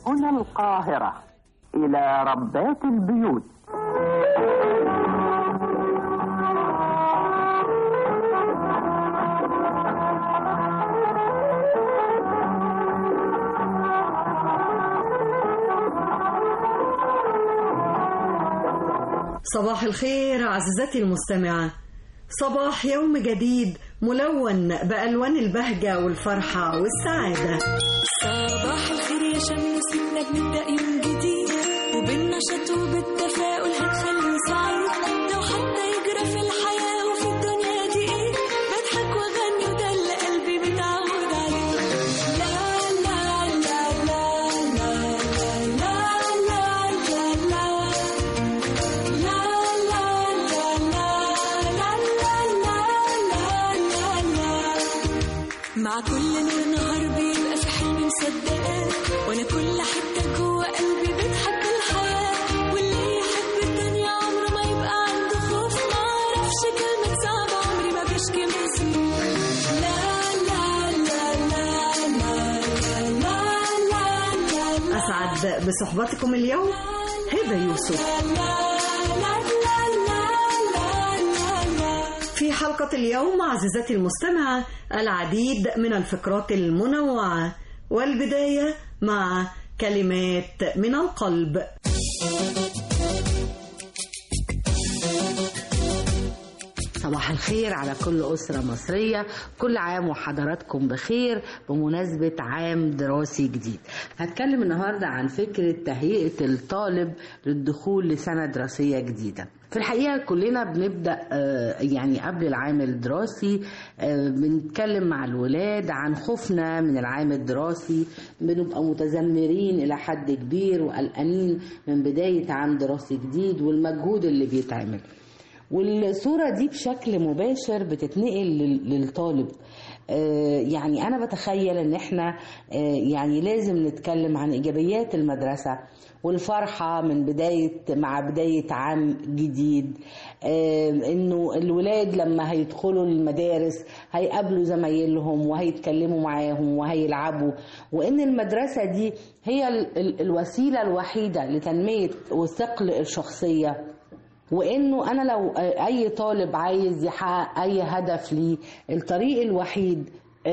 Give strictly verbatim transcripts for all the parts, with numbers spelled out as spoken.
هنا القاهرة إلى ربات البيوت. صباح الخير عزيزتي المستمعة، صباح يوم جديد ملون بألوان البهجة والفرحة والسعادة. صباح الخير يا شمس، إنك نبدأ يوم جديد وبالنشاط وبالتفاؤل هنخليه سعيد. لو حتى يجرى في الحياة وفي الدنيا دي إيه، بضحك وأغني وده اللي قلبي متعود عليه. لا لا لا لا لا لا لا لا لا لا مع كل نور نهار بيبقى في حلم مصدقاه، وانا كل حته جوه قلبي بتحب الحياه. واللي يحب الدنيا عمره ما يبقى عنده خوف، ما اعرفش كلمه صعبه عمري ما بشكي منها. لا لا لا لا لا لا لا لا. أسعد بصحبتكم اليوم هبة يوسف. في حلقة اليوم عزيزتي المستمعة العديد من الفقرات المنوعة، والبداية مع كلمات من القلب. صباح الخير على كل أسرة مصرية، كل عام وحضراتكم بخير بمناسبة عام دراسي جديد. هتكلم النهاردة عن فكرة تهيئة الطالب للدخول لسنة دراسية جديدة. في الحقيقة كلنا بنبدأ يعني قبل العام الدراسي بنتكلم مع الولاد عن خوفنا من العام الدراسي، بنبقى متذمرين إلى حد كبير وقلقانين من بداية عام دراسي جديد والمجهود اللي بيتعمل، والصورة دي بشكل مباشر بتتنقل للطالب. يعني أنا بتخيل إن إحنا يعني لازم نتكلم عن إيجابيات المدرسة والفرحة من بداية مع بداية عام جديد، إنه الولاد لما هيدخلوا المدارس هيقابلوا زمايلهم وهيتكلموا معاهم وهيلعبوا، وإن المدرسة دي هي الوسيلة الوحيدة لتنمية وثقل الشخصية، وإنه أنا لو أي طالب عايز يحقق أي هدف ليه الطريق الوحيد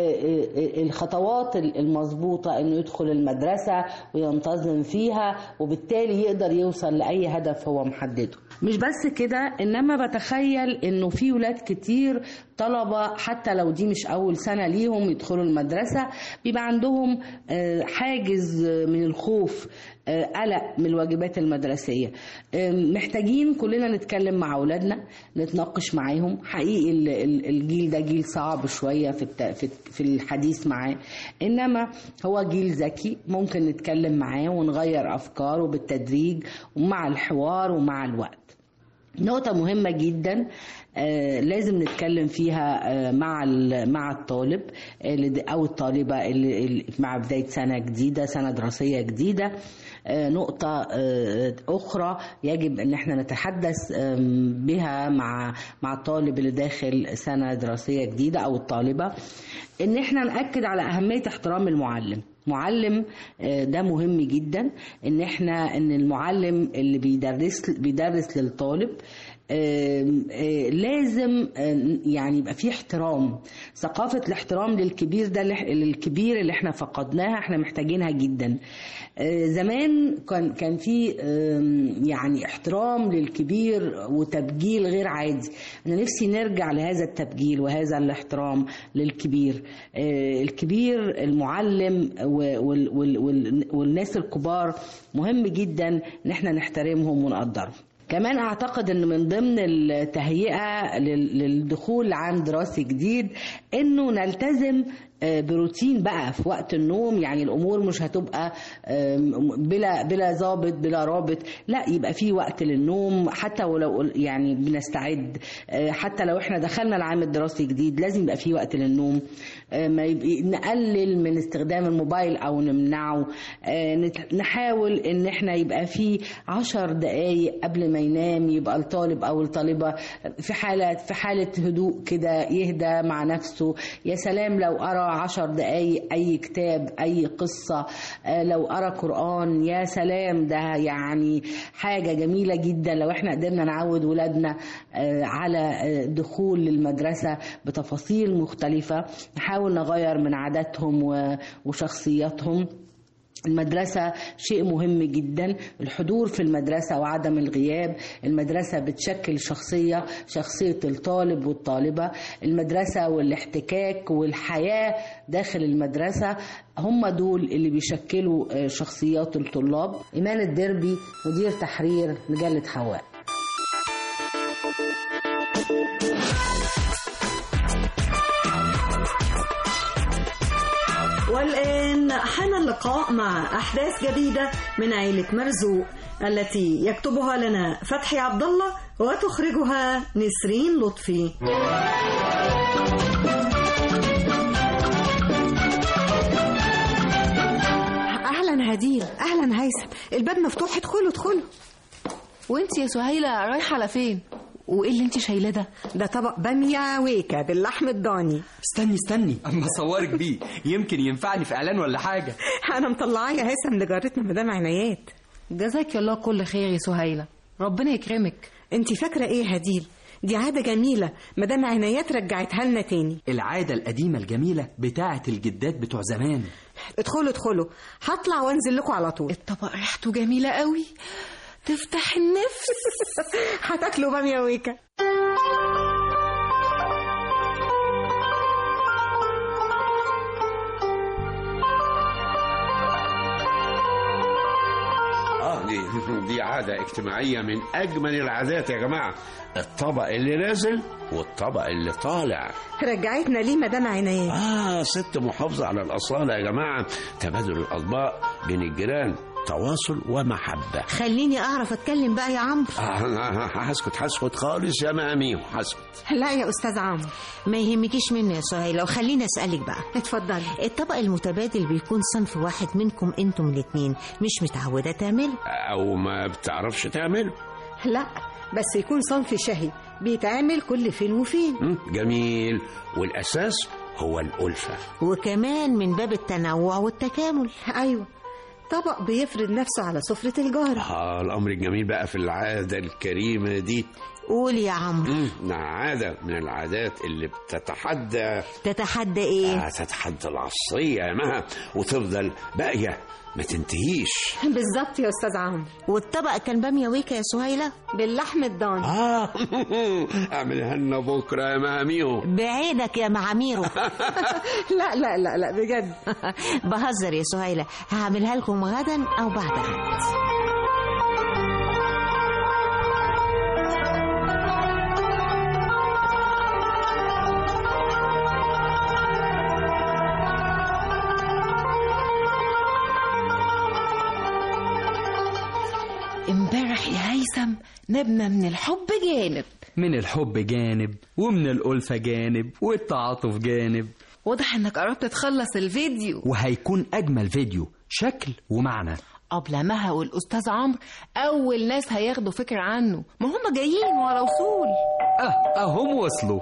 الخطوات المظبوطة إنه يدخل المدرسة وينتظم فيها، وبالتالي يقدر يوصل لأي هدف هو محدده. مش بس كده، إنما بتخيل إنه في ولاد كتير طلبة حتى لو دي مش أول سنة ليهم يدخلوا المدرسة بيبقى عندهم حاجز من الخوف، قلق من الواجبات المدرسية. محتاجين كلنا نتكلم مع أولادنا، نتناقش معاهم. حقيقي الجيل ده جيل صعب شوية في في الحديث معاه، إنما هو جيل ذكي ممكن نتكلم معاه ونغير أفكاره بالتدريج ومع الحوار ومع الوقت. نقطة مهمة جدا آه لازم نتكلم فيها آه مع مع الطالب أو الطالبة اللي مع بداية سنة جديدة، سنة دراسية جديدة. آه نقطة آه أخرى يجب أن احنا نتحدث آه بها مع مع الطالب اللي داخل سنة دراسية جديدة أو الطالبة، إن احنا نأكد على أهمية احترام المعلم. معلم ده مهم جدا، ان احنا ان المعلم اللي بيدرس بيدرس للطالب لازم يعني يبقى فيه احترام. ثقافة الاحترام للكبير ده للكبير اللي احنا فقدناها، احنا محتاجينها جدا. زمان كان كان في يعني احترام للكبير وتبجيل غير عادي. انا نفسي نرجع لهذا التبجيل وهذا الاحترام للكبير. الكبير المعلم والناس الكبار مهم جدا ان احنا نحترمهم ونقدرهم. كمان اعتقد ان من ضمن التهيئة للدخول لعام دراسي جديد انه نلتزم بروتين بقى في وقت النوم. يعني الامور مش هتبقى بلا بلا ضابط بلا رابط، لا يبقى في وقت للنوم. حتى ولو يعني بنستعد، حتى لو احنا دخلنا العام الدراسي جديد لازم يبقى في وقت للنوم. ما نقلل من استخدام الموبايل او نمنعه. نحاول ان احنا يبقى في عشر دقايق قبل ما ينام يبقى الطالب او الطالبة في حالة في حالة هدوء كده، يهدى مع نفسه. يا سلام لو قرأ عشر دقايق أي كتاب، أي قصة، لو قرأ قرآن يا سلام، ده يعني حاجة جميلة جدا. لو احنا قدرنا نعود ولادنا على دخول للمدرسة بتفاصيل مختلفة، نحاول نغير من عاداتهم وشخصياتهم. المدرسة شيء مهم جدا، الحضور في المدرسة وعدم الغياب. المدرسة بتشكل شخصية شخصية الطالب والطالبة. المدرسة والاحتكاك والحياة داخل المدرسة هم دول اللي بيشكلوا شخصيات الطلاب. إيمان الدربي، مدير تحرير مجلة حواء. والآن حان اللقاء مع أحداث جديدة من عائلة مرزوق التي يكتبها لنا فتحي عبد الله وتخرجها نسرين لطفي. أهلا هديل. أهلا هيثم، الباب مفتوح، ادخلوا ادخلوا. وانت يا سهيلة رايحة على فين؟ وايه اللي انت شايله ده؟ ده طبق باميه ويكا باللحم الضاني. استني استني اما اصورك بيه، يمكن ينفعني في اعلان ولا حاجه. انا مطلعاه يا هيثم لجارتنا مدام عنايات. جزاك الله كل خير يا سهيله، ربنا يكرمك. انت فاكره ايه هديل؟ دي عاده جميله مدام عنايات رجعتها لنا تاني. العاده القديمه الجميله بتاعه الجدات بتوع زمان. ادخلوا ادخلوا، هطلع وانزل لكم على طول. الطبق ريحته جميله قوي تفتح النفس. هتاكلوا باميه ويكا. اه دي دي عاده اجتماعيه من اجمل العادات يا جماعه، الطبق اللي نازل والطبق اللي طالع. رجعتنا ليه مدام عنايات؟ اه ست محافظه على الاصاله يا جماعه، تبادل الاطباق بين الجيران، تواصل ومحبة. خليني أعرف أتكلم بقى يا عمرو. هسكت هسكت خالص يا مامي، هسكت. لا يا أستاذ عمرو، ما يهمكيش مني يا سهيلة، وخليني أسألك بقى. اتفضلي. الطبق المتبادل بيكون صنف واحد منكم انتم الاتنين، مش متعودة تعمله أو ما بتعرفش تعمله؟ لا، بس يكون صنف شهي بيتعمل كل فين وفين. جميل، والأساس هو الألفة، وكمان من باب التنوع والتكامل. أيوة، طبق بيفرض نفسه على سفرة الجار. آه الأمر الجميل بقى في العادة الكريمة دي. قول يا عمرو. عادة من العادات اللي بتتحدى تتحدى ايه؟ آه تتحدى العصرية يا مها، وتفضل باقية ما تنتهيش. بالظبط يا أستاذ عمرو. والطبق كان بامية ويكا يا سهيلة باللحم الضاني. اه اعملها لنا بكرة يا ماميو. بعيدك يا معاميرو. لا لا لا لا بجد. بهزر يا سهيلة، هعملها لكم غدا أو بعد غد. امبارح يا هيثم نبنا من الحب جانب. من الحب جانب، ومن الألفة جانب، والتعاطف جانب. واضح انك قربت تخلص الفيديو، وهيكون أجمل فيديو، شكل ومعنى. قبل مها والأستاذ عمرو أول ناس هياخدوا فكرة عنه، ما هم جايين ورا وصول. اه اهم وصلوا.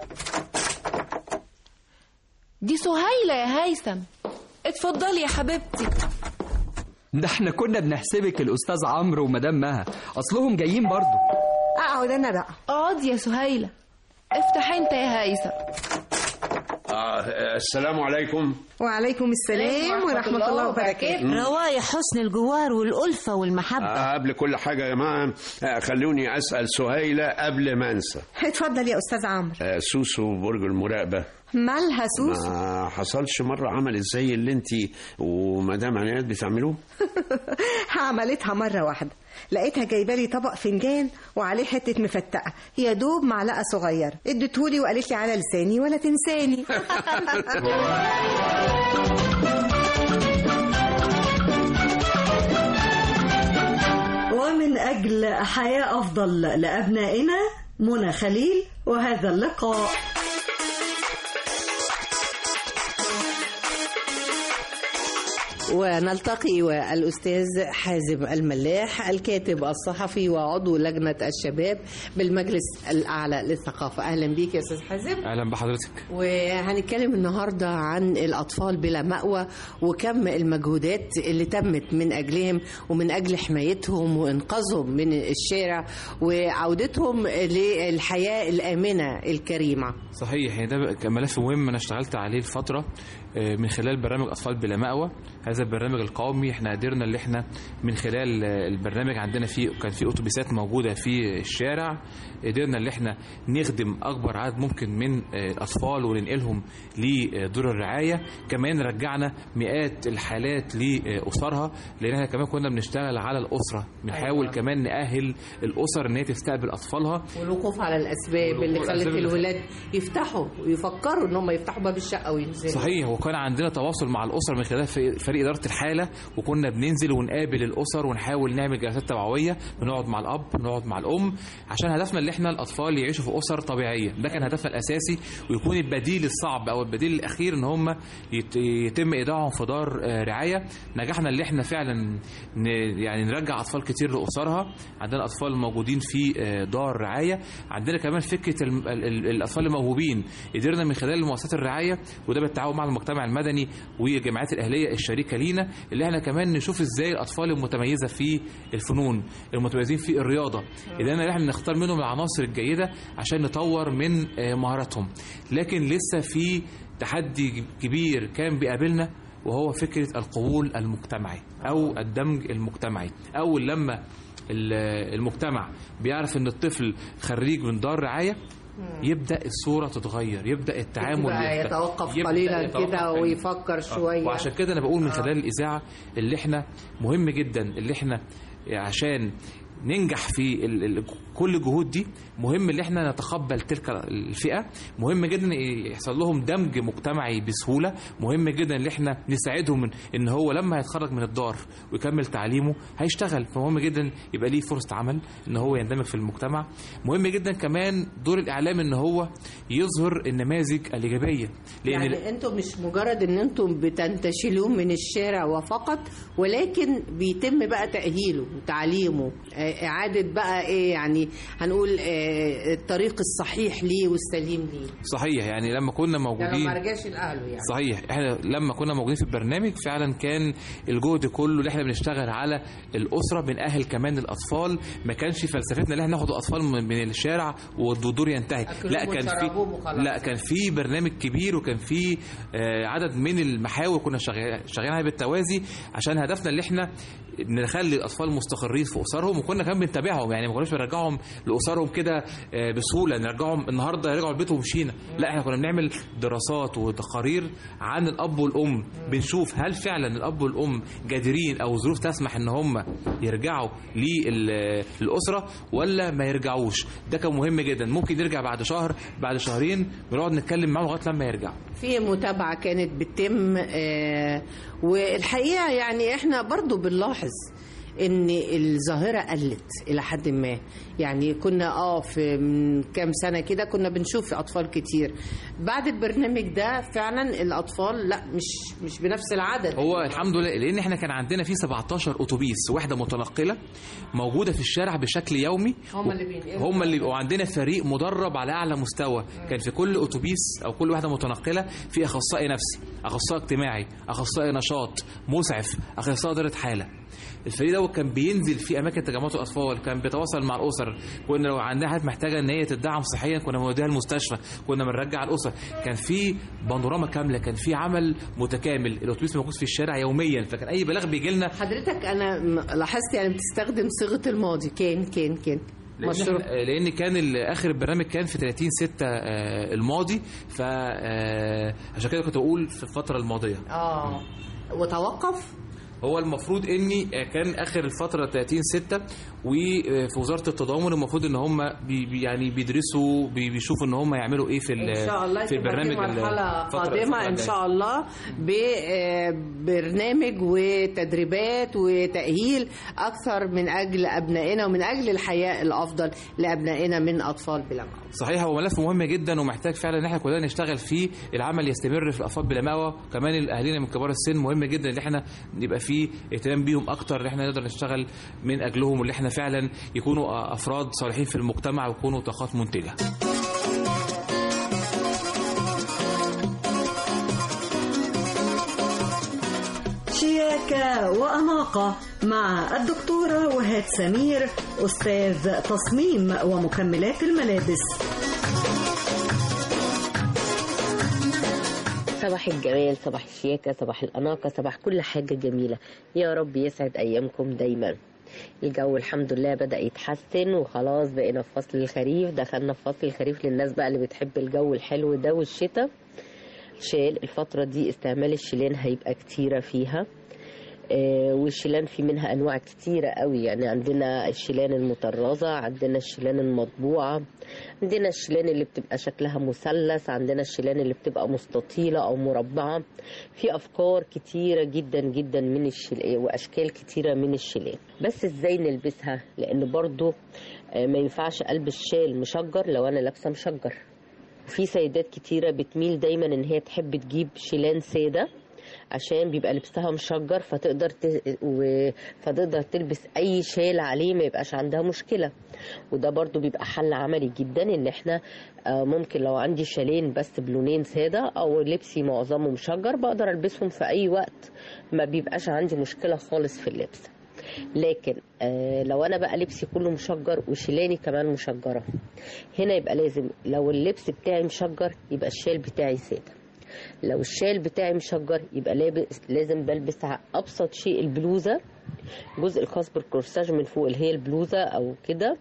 دي سهيلة يا هيثم، اتفضلي يا حبيبتي. ده احنا كنا بنحسبك الأستاذ عمرو ومدام مها، أصلهم جايين برضو. اقعد انا بقى. اقعد يا سهيلة، افتح انت يا هيثم. آه السلام عليكم. وعليكم السلام ورحمة الله, الله وبركاته. روايح حسن الجوار والألفة والمحبة. آه قبل كل حاجة يا جماعة، آه خلوني أسأل سهيلة قبل ما أنسى. اتفضل يا أستاذ عمرو. آه سوسو برج المراقبة مالها سوسو؟ ما حصلش مرة عملت زي اللي انتي ومدام عنايات بتعملوه؟ عملتها مرة واحدة، لقيتها جايبه لي طبق فنجان وعليه حتة مفتقة يا دوب معلقة صغيرة، اديتهولي وقالت لي على لساني ولا تنساني. ومن أجل حياة أفضل لأبنائنا، منى خليل، وهذا اللقاء. ونلتقي والأستاذ حازم الملاح الكاتب الصحفي وعضو لجنة الشباب بالمجلس الأعلى للثقافة. أهلا بيك يا أستاذ حازم. أهلا بحضرتك. وهنتكلم النهاردة عن الأطفال بلا مأوى وكم المجهودات اللي تمت من أجلهم ومن أجل حمايتهم وإنقاذهم من الشارع وعودتهم للحياة الآمنة الكريمة. صحيح، يعني ده ملف مهم أنا اشتغلت عليه الفترة من خلال برنامج أطفال بلا مأوى. هذا البرنامج القومي احنا قدرنا اللي احنا من خلال البرنامج عندنا فيه كان في أتوبيسات موجودة في الشارع، قدرنا اللي احنا نخدم أكبر عدد ممكن من الأطفال وننقلهم لدور الرعاية. كمان رجعنا مئات الحالات لأسرها، لأن احنا كمان كنا بنشتغل على الأسرة، بنحاول أيوة. كمان نأهل الأسر إن هي تستقبل أطفالها، والوقوف على الأسباب اللي خلت الولاد يفتحوا ويفكروا إن هم يفتحوا باب الشقة وينزلوا. صحيح، وكان عندنا تواصل مع الأسر من خلال فريق إدارة الحالة، وكنا بننزل ونقابل الأسر ونحاول نعمل جلسات توعوية، بنقعد مع الأب بنقعد مع الأم، عشان هدفنا اللي احنا الأطفال يعيشوا في أسر طبيعية. ده كان هدفنا الأساسي، ويكون البديل الصعب أو البديل الأخير إن هم يتم إيداعهم في دار رعاية. نجحنا اللي احنا فعلا يعني نرجع أطفال كتير لأسرها. عندنا أطفال موجودين في دار رعاية، عندنا كمان فكرة الأطفال الموهوبين، قدرنا من خلال مؤسسات الرعاية وده بالتعاون مع المجتمع المدني والجمعيات الأهلية الشريكة لينا، اللي احنا كمان نشوف ازاي الأطفال المتميزة في الفنون، المتميزين في الرياضة، قدرنا احنا نختار منهم العناصر الجيدة عشان نطور من مهاراتهم. لكن لسه في تحدي كبير كان بيقابلنا، وهو فكرة القبول المجتمعي أو الدمج المجتمعي. أول لما المجتمع بيعرف ان الطفل خريج من دار رعاية يبدأ الصورة تتغير، يبدأ التعامل يتوقف قليلا كده ويفكر شوية. وعشان كده أنا بقول من خلال الإذاعة اللي احنا مهم جدا اللي احنا عشان ننجح في ال ال كل الجهود دي، مهم ان احنا نتقبل تلك الفئة، مهم جدا يحصل لهم دمج مجتمعي بسهولة، مهم جدا ان احنا نساعدهم ان هو لما هيتخرج من الدار ويكمل تعليمه هيشتغل، فمهم جدا يبقى ليه فرصة عمل ان هو يندمج في المجتمع. مهم جدا كمان دور الاعلام ان هو يظهر النماذج الايجابية، لان يعني انتم مش مجرد ان انتم بتنتشلوه من الشارع وفقط، ولكن بيتم بقى تأهيله وتعليمه، إعادة بقى إيه يعني هنقول إيه الطريق الصحيح ليه والسليم ليه. صحيح، يعني لما كنا موجودين يعني ما رجعش لأهله يعني. صحيح، احنا لما كنا موجودين في البرنامج فعلا كان الجهد كله اللي احنا بنشتغل على الأسرة، بنأهل كمان الأطفال. ما كانش فلسفتنا اللي احنا ناخد أطفال من الشارع والدور ينتهي، لا كان في لا كان في برنامج كبير، وكان في عدد من المحاور كنا شغالين عليها بالتوازي، عشان هدفنا اللي احنا نخلي الأطفال مستقرين في أسرهم، وكنا كمان بنتابعهم، يعني ما كناش بنرجعهم لأسرهم كده بسهولة، نرجعهم النهارده يرجعوا البيت ومشينا، لا احنا كنا بنعمل دراسات وتقارير عن الأب والأم، بنشوف هل فعلا الأب والأم قادرين أو ظروف تسمح إن هم يرجعوا للأسرة ولا ما يرجعوش. ده كان مهم جدا، ممكن يرجع بعد شهر بعد شهرين، بنقعد نتكلم معاهم لغاية لما يرجعوا. في متابعة كانت بتتم، آه والحقيقة يعني احنا برضو بنلاحظ ان الظاهرة قلت الى حد ما، يعني كنا اه في من كام سنة كده كنا بنشوف اطفال كتير. بعد البرنامج ده فعلا الاطفال لا مش مش بنفس العدد. هو الحمد لله، لان احنا كان عندنا في سبعتاشر اتوبيس وحدة متنقلة موجودة في الشارع بشكل يومي، هم اللي بينقلوا هم اللي وعندنا فريق مدرب على اعلى مستوى. م. كان في كل اتوبيس او كل وحدة متنقلة في اخصائي نفسي، اخصائي اجتماعي، اخصائي نشاط، مسعف، اخصائي ادارة حالة. الفريق ده كان بينزل في اماكن تجمعات الاطفال، كان بيتواصل مع الاسر، كنا لو عندها حد محتاجه ان هي تدعم صحيا كنا بنوديها المستشفى، كنا بنرجع الاسر، كان في بانوراما كامله، كان في عمل متكامل. الاتوبيس موجود في الشارع يوميا، فكان اي بلاغ بيجي لنا. حضرتك انا لاحظت يعني بتستخدم صيغه الماضي، كان كان كان لأن, لان كان اخر البرنامج كان في ثلاثين ستة الماضي، فعشان كده كنت بقول في الفتره الماضيه. اه وتوقف هو المفروض اني كان اخر الفتره ثلاثين ستة وفي وزاره التضامن المفروض ان هم بي يعني بيدرسوا بي بيشوفوا ان هم يعملوا ايه في ان شاء الله في البرنامج مرحله قادمه ان شاء الله ببرنامج وتدريبات وتاهيل اكثر من اجل ابنائنا ومن اجل الحياه الافضل لابنائنا من اطفال بلا مأوى. صحيح، هو ملف مهم جدا ومحتاج فعلا ان احنا كلنا نشتغل فيه، العمل يستمر في الاطفال بلا مأوى، كمان اهالينا من كبار السن مهم جدا ان احنا نبقى فيه اهتمام بيهم اكتر، ان احنا نقدر نشتغل من اجلهم واللي احنا فعلا يكونوا افراد صالحين في المجتمع ويكونوا طاقات منتجه. شياكة وأناقة مع الدكتورة وهاد سمير، أستاذ تصميم ومكملات الملابس. صباح الجمال، صباح الشياكة، صباح الأناقة، صباح كل حاجة جميلة. يا رب يسعد أيامكم دايما. الجو الحمد لله بدأ يتحسن وخلاص بقينا في فصل الخريف، دخلنا في فصل الخريف للناس بقى اللي بتحب الجو الحلو ده والشتاء. شال الفترة دي استعمال الشيلان هيبقى كتيرة فيها، آه والشيلان في منها أنواع كتيرة قوي، يعني عندنا الشيلان المطرزة، عندنا الشيلان المطبوعة، عندنا الشيلان اللي بتبقى شكلها مثلث، عندنا الشيلان اللي بتبقى مستطيلة أو مربعة. في أفكار كتيرة جدا جدا من الشيلان وأشكال كتيرة من الشيلان، بس إزاي نلبسها؟ لأن برضو آه ما ينفعش ألبس شال مشجر لو أنا لابسة مشجر. في سيدات كتيرة بتميل دايما ان هي تحب تجيب شيلان سادة عشان بيبقى لبسها مشجر، فتقدر ت... و... فتقدر تلبس اي شال عليه ما يبقاش عندها مشكلة. وده برضو بيبقى حل عملي جدا، ان احنا ممكن لو عندي شالين بس بلونين سادة او لبسي معظمه مشجر بقدر البسهم في اي وقت، ما بيبقاش عندي مشكلة خالص في اللبس. لكن آه لو انا بقى لبسي كله مشجر وشيلاني كمان مشجرة، هنا يبقى لازم لو اللبس بتاعي مشجر يبقى الشال بتاعي سادة، لو الشال بتاعي مشجر يبقى لابس لازم بلبس ابسط شيء البلوزة، الجزء الخاص بالكورساج من فوق اللي هي البلوزة او كده،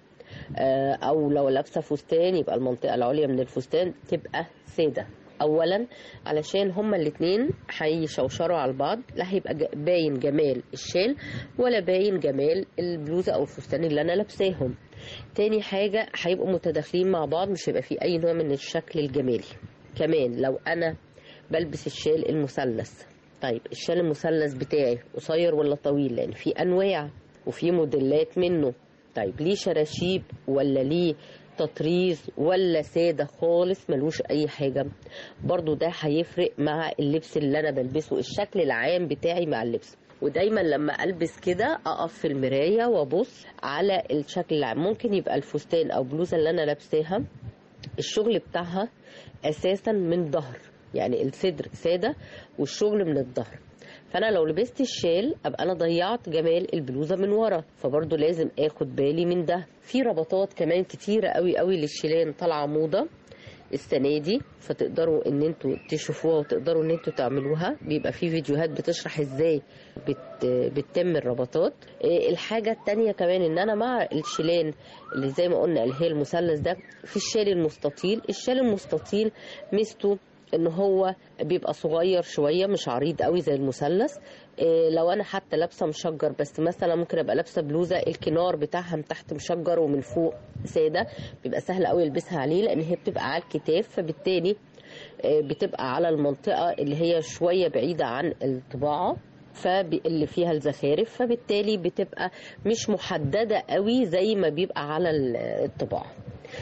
آه او لو لابسة فستان يبقى المنطقة العليا من الفستان تبقى سادة. اولا علشان هما الاتنين هيشوشروا على بعض، لا هيبقى باين جمال الشال ولا باين جمال البلوزه او الفستان اللي انا لابساهم. تاني حاجه هيبقوا متداخلين مع بعض، مش هيبقى في اي نوع من الشكل الجمالي. كمان لو انا بلبس الشال المثلث، طيب الشال المثلث بتاعي قصير ولا طويل؟ لان في انواع وفي موديلات منه. طيب ليه شراشيب ولا ليه تطريز ولا سادة خالص ملوش اي حاجة؟ برضو ده هيفرق مع اللبس اللي انا بلبسه، الشكل العام بتاعي مع اللبس. ودايما لما البس كده اقف في المراية وابص على الشكل العام. ممكن يبقى الفستان او بلوزة اللي انا لابساها الشغل بتاعها اساسا من ظهر، يعني الصدر سادة والشغل من الظهر، فانا لو لبست الشال ابقى انا ضيعت جمال البلوزه من ورا، فبرضه لازم اخد بالي من ده. في ربطات كمان كتيره قوي قوي للشيلان طالعه موضه السنه دي، فتقدروا ان انتوا تشوفوها وتقدروا ان انتوا تعملوها. بيبقى في فيديوهات بتشرح ازاي بت... بتتم الربطات. الحاجه التانية كمان ان انا مع الشيلان اللي زي ما قلنا اللي هي المثلث ده، في الشال المستطيل. الشال المستطيل ميزته ان هو بيبقى صغير شويه مش عريض قوي زي المثلث. إيه لو انا حتى لابسه مشجر، بس مثلا ممكن ابقى لابسه بلوزه الكنار بتاعها من تحت مشجر ومن فوق ساده، بيبقى سهل قوي البسها عليه لان هي بتبقى على الكتاف، فبالتالي إيه بتبقى على المنطقه اللي هي شويه بعيده عن الطباعه فاللي فيها الزخارف، فبالتالي بتبقى مش محدده قوي زي ما بيبقى على الطباعه.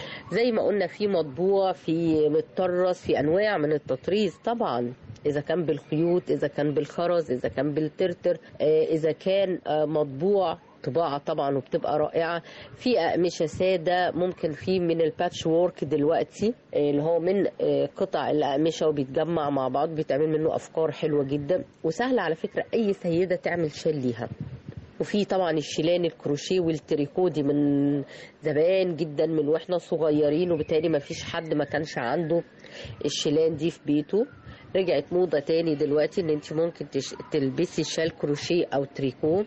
زي ما قلنا في مطبوع، في متطرز، في انواع من التطريز طبعا، اذا كان بالخيوط، اذا كان بالخرز، اذا كان بالترتر، اذا كان مطبوع طباعه طبعا وبتبقى رائعه. في اقمشه ساده، ممكن في من الباتش وورك دلوقتي اللي هو من قطع الاقمشه وبيتجمع مع بعض، بيتعمل منه افكار حلوه جدا وسهله على فكره اي سيده تعمل شال ليها. وفي طبعا الشيلان الكروشيه والتريكو دي من زمان جدا، من واحنا صغيرين، وبالتالي ما فيش حد ما كانش عنده الشيلان دي في بيته. رجعت موضة تاني دلوقتي ان انت ممكن تش... تلبسي شال كروشيه او تريكو.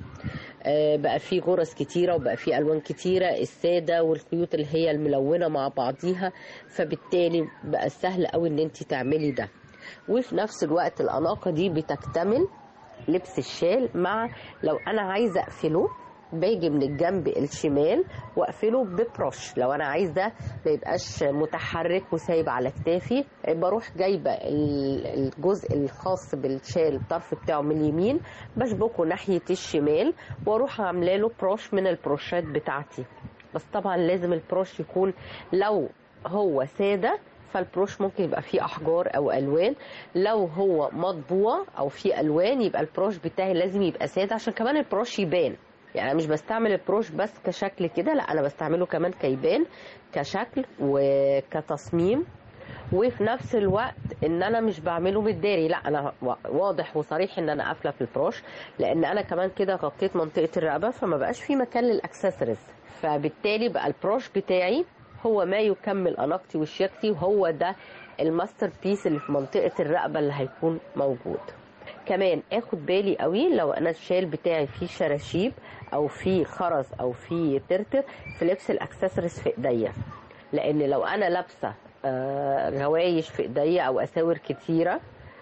آه بقى في غرز كتيرة وبقى في الوان كتيرة، السادة والخيوط اللي هي الملونة مع بعضيها، فبالتالي بقى سهل قوي ان انت تعملي ده. وفي نفس الوقت الاناقة دي بتكتمل لبس الشال. مع لو انا عايزه اقفله باجي من الجنب الشمال واقفله ببروش. لو انا عايزه ما يبقاش متحرك وسايب على كتافي، بروح جايبه الجزء الخاص بالشال الطرف بتاعه من اليمين بشبكه ناحيه الشمال واروح عامله له بروش من البروشات بتاعتي. بس طبعا لازم البروش يكون، لو هو ساده فالبروش ممكن يبقى فيه احجار او الوان، لو هو مطبوع او فيه الوان يبقى البروش بتاعي لازم يبقى ساده عشان كمان البروش يبان. يعني انا مش بستعمل البروش بس كشكل كده، لا انا بستعمله كمان كيبان كشكل وكتصميم، وفي نفس الوقت ان انا مش بعمله بالداري، لا انا واضح وصريح ان انا قافله في البروش، لان انا كمان كده غطيت منطقه الرقبه فما بقاش في مكان للاكسسوارز. فبالتالي بقى البروش بتاعي هو ما يكمل اناقتي وشياكتي، وهو ده الماستر بيس اللي في منطقه الرقبه اللي هيكون موجود. كمان اخد بالي قوي لو انا الشال بتاعي فيه شراشيب او فيه خرز او فيه ترتر في لبس الاكسسوارز في ايديا، لان لو انا لابسه غوايش في ايديا او اساور كتيره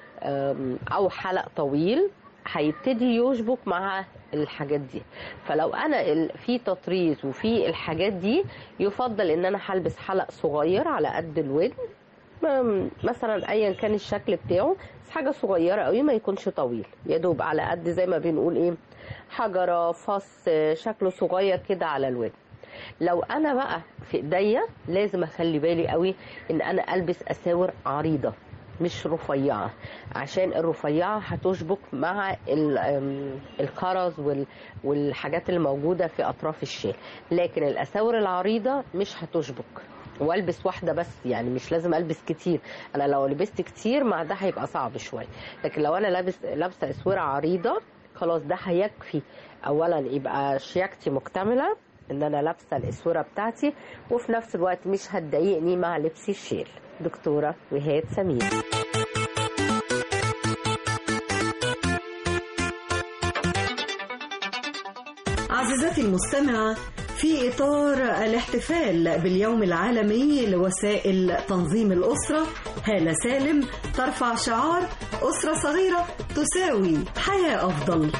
او حلق طويل هيبتدي يشبك مع الحاجات دي. فلو انا في تطريز وفي الحاجات دي يفضل ان انا هلبس حلق صغير على قد الودن مثلا ايا كان الشكل بتاعه، بس حاجه صغيره قوي ما يكونش طويل، يا دوب على قد زي ما بنقول ايه حجره فص شكله صغير كده على الودن. لو انا بقى في ايديا لازم اخلي بالي قوي ان انا البس اساور عريضه مش رفيعه، عشان الرفيعه هتشبك مع الخرز والحاجات اللي موجوده في اطراف الشال، لكن الاساور العريضه مش هتشبك. والبس واحده بس، يعني مش لازم البس كتير. انا لو لبست كتير مع ده هيبقى صعب شويه، لكن لو انا لابس لابسه اسوره عريضه خلاص ده هيكفي. اولا يبقى شياكتي مكتمله ان انا لابسه الاسوره بتاعتي، وفي نفس الوقت مش هتضايقني مع لبسي الشال. دكتوره وهاد سمير. عزيزتي المستمعة، في إطار الاحتفال باليوم العالمي لوسائل تنظيم الأسرة، هالة سالم ترفع شعار أسرة صغيرة تساوي حياة أفضل.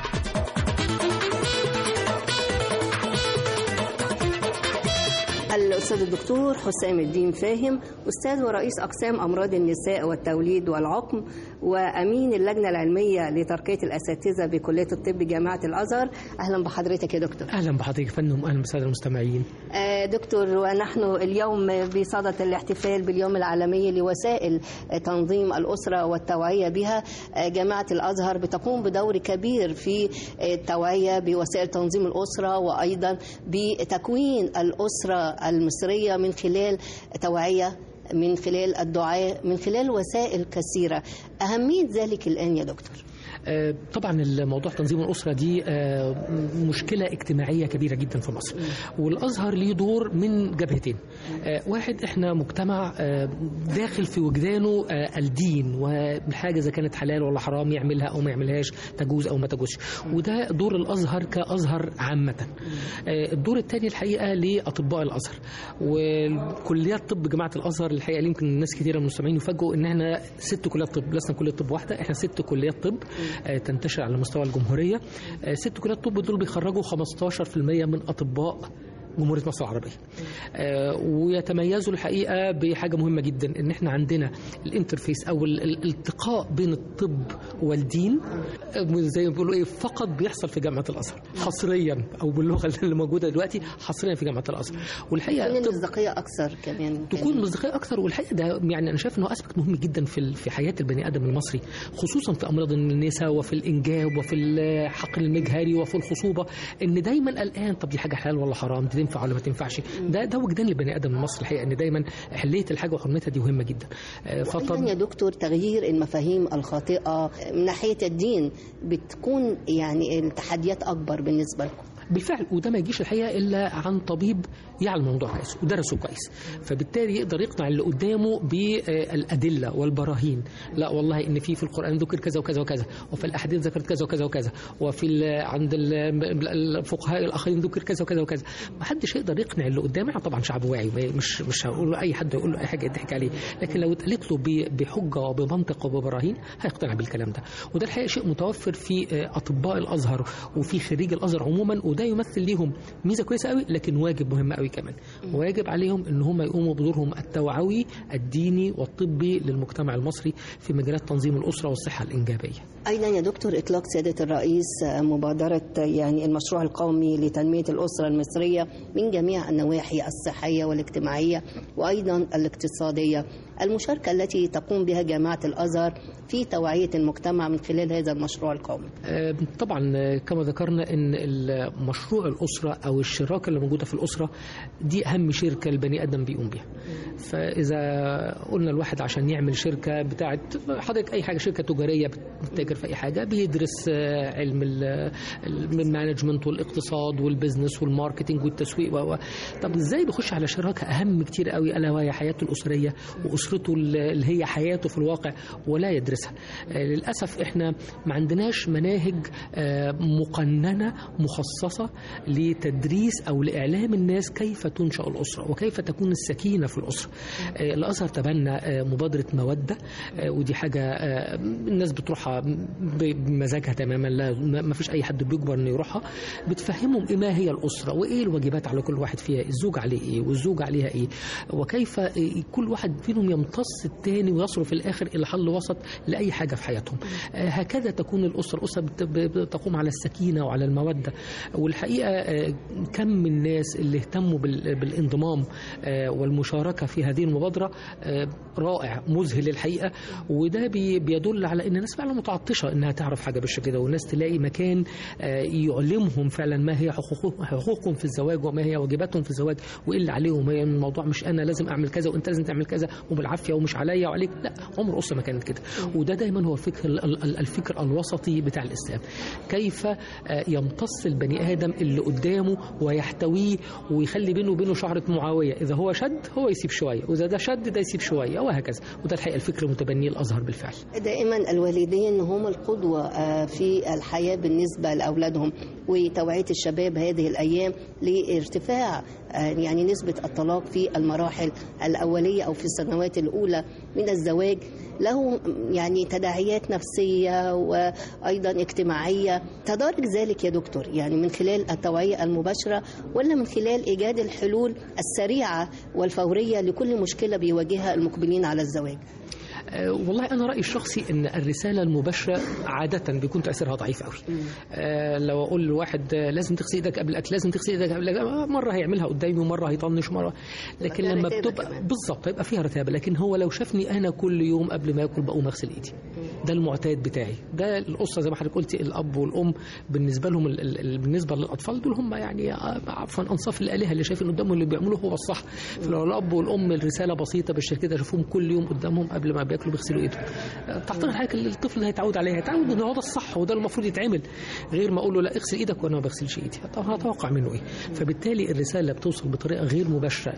الأستاذ الدكتور حسام الدين فاهم، أستاذ ورئيس أقسام أمراض النساء والتوليد والعقم، وأمين اللجنة العلمية لترقية الأساتذة بكلية الطب جامعة الأزهر. أهلا بحضرتك يا دكتور. أهلا بحضرتك يا فندم، أهلا بالسادة المستمعين. آه دكتور، ونحن اليوم بصدد الاحتفال باليوم العالمي لوسائل تنظيم الأسرة والتوعية بها. آه جامعة الأزهر بتقوم بدور كبير في التوعية بوسائل تنظيم الأسرة، وأيضا بتكوين الأسرة المصرية من خلال توعية، من خلال الدعاء، من خلال وسائل كثيرة. أهمية ذلك الآن يا دكتور؟ طبعا الموضوع تنظيم الأسرة دي مشكلة اجتماعية كبيرة جدا في مصر، والأزهر ليه دور من جبهتين. واحد، احنا مجتمع داخل في وجدانه الدين، والحاجة إذا كانت حلال ولا حرام يعملها أو ما يعملهاش، تجوز أو ما تجوزش، وده دور الأزهر كأزهر عامة. الدور الثاني الحقيقة لأطباء الأزهر وكليات طب جامعة الأزهر. الحقيقة يمكن الناس كثيرة من المستمعين يفاجئوا إن احنا ست كليات طب، لسنا كلية طب واحدة، احنا ست كليات طب تنتشر على مستوى الجمهورية. ست كليات الطب دول بيخرجوا خمستاشر بالمئة من أطباء جمهورية مصر العربية. آه ويتميزوا الحقيقة بحاجة مهمة جدا، ان احنا عندنا الانترفيس او الالتقاء بين الطب والدين، زي ما بيقولوا ايه، فقط بيحصل في جامعة الازهر حصريا، او باللغة اللي موجودة دلوقتي حصريا في جامعة الازهر. والحقيقة تكون مصداقية اكثر كمان، تكون مصداقية اكثر. والحقيقة ده يعني انا شايف انه اسبكت مهم جدا في في حياة البني ادم المصري، خصوصا في امراض النساء وفي الانجاب وفي الحقن المجهري وفي الخصوبة، ان دايما الان طب دي حاجة حلال ولا حرام، دي تنفع ولا ما تنفعش. ده ده وجدان البني ادم المصري الحقيقه، ان دايما حليه الحاجه وحرمتها دي مهمه جدا. فطبعا يا دكتور تغيير المفاهيم الخاطئه من ناحيه الدين بتكون يعني التحديات اكبر بالنسبه لكم. بالفعل، وده ما يجيش الحقيقه الا عن طبيب يعلم الموضوع كويس ودرسه كويس، فبالتالي يقدر يقنع اللي قدامه بالادله والبراهين. لا والله ان في في القران ذكر كذا وكذا وكذا، وفي الاحاديث ذكرت كذا وكذا وكذا، وفي عند الفقهاء الاخرين ذكر كذا وكذا وكذا. ما حدش يقدر يقنع اللي قدامه. طبعا شعب واعي، مش مش هقول اي حد يقول له اي حاجه يضحك عليه، لكن لو اتقالت له بحجه وبمنطق وببراهين هيقتنع بالكلام ده. وده الحقيقه شيء متوفر في اطباء الازهر وفي خريج الازهر عموما، وده يمثل ليهم ميزه كويسه قوي، لكن واجب مهم قوي كمان. واجب عليهم ان هم يقوموا بدورهم التوعوي الديني والطبي للمجتمع المصري في مجالات تنظيم الاسره والصحه الانجابيه. ايضا يا دكتور، اطلاق سياده الرئيس مبادره يعني المشروع القومي لتنميه الاسره المصريه من جميع النواحي الصحيه والاجتماعيه وايضا الاقتصاديه، المشاركه التي تقوم بها جامعه الازهر في توعيه المجتمع من خلال هذا المشروع القومي. طبعا كما ذكرنا ان مشروع الاسره او الشراكه اللي موجوده في الاسره دي اهم شركه البني ادم بيقوم بيها. فاذا قلنا الواحد عشان يعمل شركه بتاعه حضرتك اي حاجه، شركه تجاريه بتتاجر في اي حاجه، بيدرس علم المانجمنت والاقتصاد والبزنس والماركتنج والتسويق و... طب ازاي بيخش على شراكه اهم كتير قوي الا وهي حياته الاسريه واسرته اللي هي حياته في الواقع ولا يدرسها؟ للاسف احنا ما عندناش مناهج مقننه مخصصه لتدريس او لاعلام الناس كيف تنشأ الاسره وكيف تكون السكينه في الاسره. الازهر تبنى مبادره موده، ودي حاجه الناس بتروحها بمزاجها تماما، لا ما فيش اي حد بيجبر انه يروحها. بتفهمهم ايه ما هي الاسره وايه الواجبات على كل واحد فيها، الزوج عليه ايه والزوجه عليها ايه، وكيف كل واحد فيهم يمتص الثاني ويصل في الاخر الى حل وسط لاي حاجه في حياتهم. هكذا تكون الاسره. الاسره بتقوم على السكينه وعلى الموده. والحقيقه كم من الناس اللي اهتموا بالانضمام والمشاركه في هذه المبادره رائع مذهل الحقيقه. وده بيدل على ان الناس فعلا متعطشه انها تعرف حاجه بالشكل ده، والناس تلاقي مكان يعلمهم فعلا ما هي حقوقهم في الزواج وما هي واجباتهم في الزواج وايه اللي عليهم. هي الموضوع مش انا لازم اعمل كذا وانت لازم تعمل كذا وبالعافيه ومش عليا وعليك، لا، عمر الاسره ما كانت كده. وده دايما هو الفكر الفكر الوسطي بتاع الاسلام، كيف يمتص البني ادم اللي قدامه ويحتويه ويخلي بينه وبينه شعره معاويه، اذا هو شد هو يسيب شويه، واذا ده شد ده يسيب شويه، وهكذا. وده الحقيقه الفكر متبنيه الازهر بالفعل. دائما الوالدين هم القدوه في الحياه بالنسبه لاولادهم، وتوعيه الشباب هذه الايام لارتفاع يعني نسبه الطلاق في المراحل الاوليه او في السنوات الاولى من الزواج له يعني تداعيات نفسيه وايضا اجتماعيه. تدارك ذلك يا دكتور يعني من خلال التوعيه المباشره ولا من خلال ايجاد الحلول السريعه والفوريه لكل مشكله بيواجهها المقبلين على الزواج؟ والله أنا رأيي الشخصي إن الرسالة المباشرة عادة بيكون تأثيرها ضعيف قوي. أه لو أقول لواحد لازم تغسل إيدك قبل الأكل، لازم تغسل إيدك قبل الأكل، مرة هيعملها قدامي ومرة هيطنش مرة، لكن لما بتبقى بالظبط هيبقى فيها رتابة. لكن هو لو شافني أنا كل يوم قبل ما يأكل بقوم أغسل إيدي، ده المعتاد بتاعي، ده الأسرة زي ما حضرتك قلتي، الأب والأم بالنسبة لهم ال ال بالنسبة للأطفال دول هم يعني عفوا أنصاف الآلهة اللي شايفين قدامهم اللي بيعملوه هو الصح. فلو الأب والأم الرسالة بسيطة بالشكل كده، شوفهم كل يوم قدامهم قبل ما بياكلوا بيغسلوا ايدهم، تعتقد حضرتك الطفل هيتعود عليها، هيتعود ان هو ده الصح وده المفروض يتعمل، غير ما اقول له لا اغسل ايدك وانا ما بغسلش ايدي. طب هتوقع منه ايه؟ فبالتالي الرساله بتوصل بطريقه غير مباشره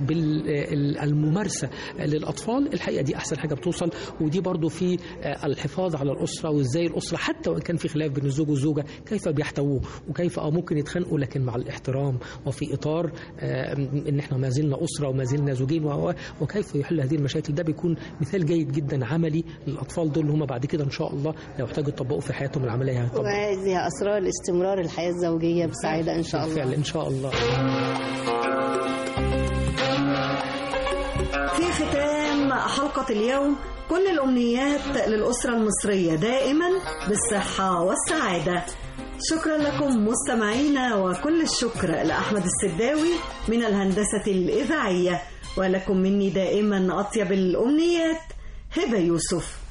بالممارسه للاطفال. الحقيقه دي احسن حاجه بتوصل، ودي برضو في الحفاظ على الاسره وازاي الاسره حتى وان كان في خلاف بين الزوج والزوجه كيف بيحتووه وكيف اه ممكن يتخانقوا لكن مع الاحترام وفي اطار ان احنا ما زلنا اسره وما زلنا زوجين، وكيف يحل هذه المشاكل. ده بيكون مثال جيد جدا عملي للأطفال دول اللي هم بعد كده إن شاء الله لو احتاجوا يطبقوا في حياتهم العملية. وهذه أسرار استمرار الحياة الزوجية بسعادة إن شاء الله. بالفعل إن شاء الله. في ختام حلقة اليوم كل الأمنيات للأسرة المصرية دائما بالصحة والسعادة. شكرا لكم مستمعينا، وكل الشكر لأحمد السداوي من الهندسة الإذاعية، ولكم مني دائما أطيب الأمنيات، هبة يوسف.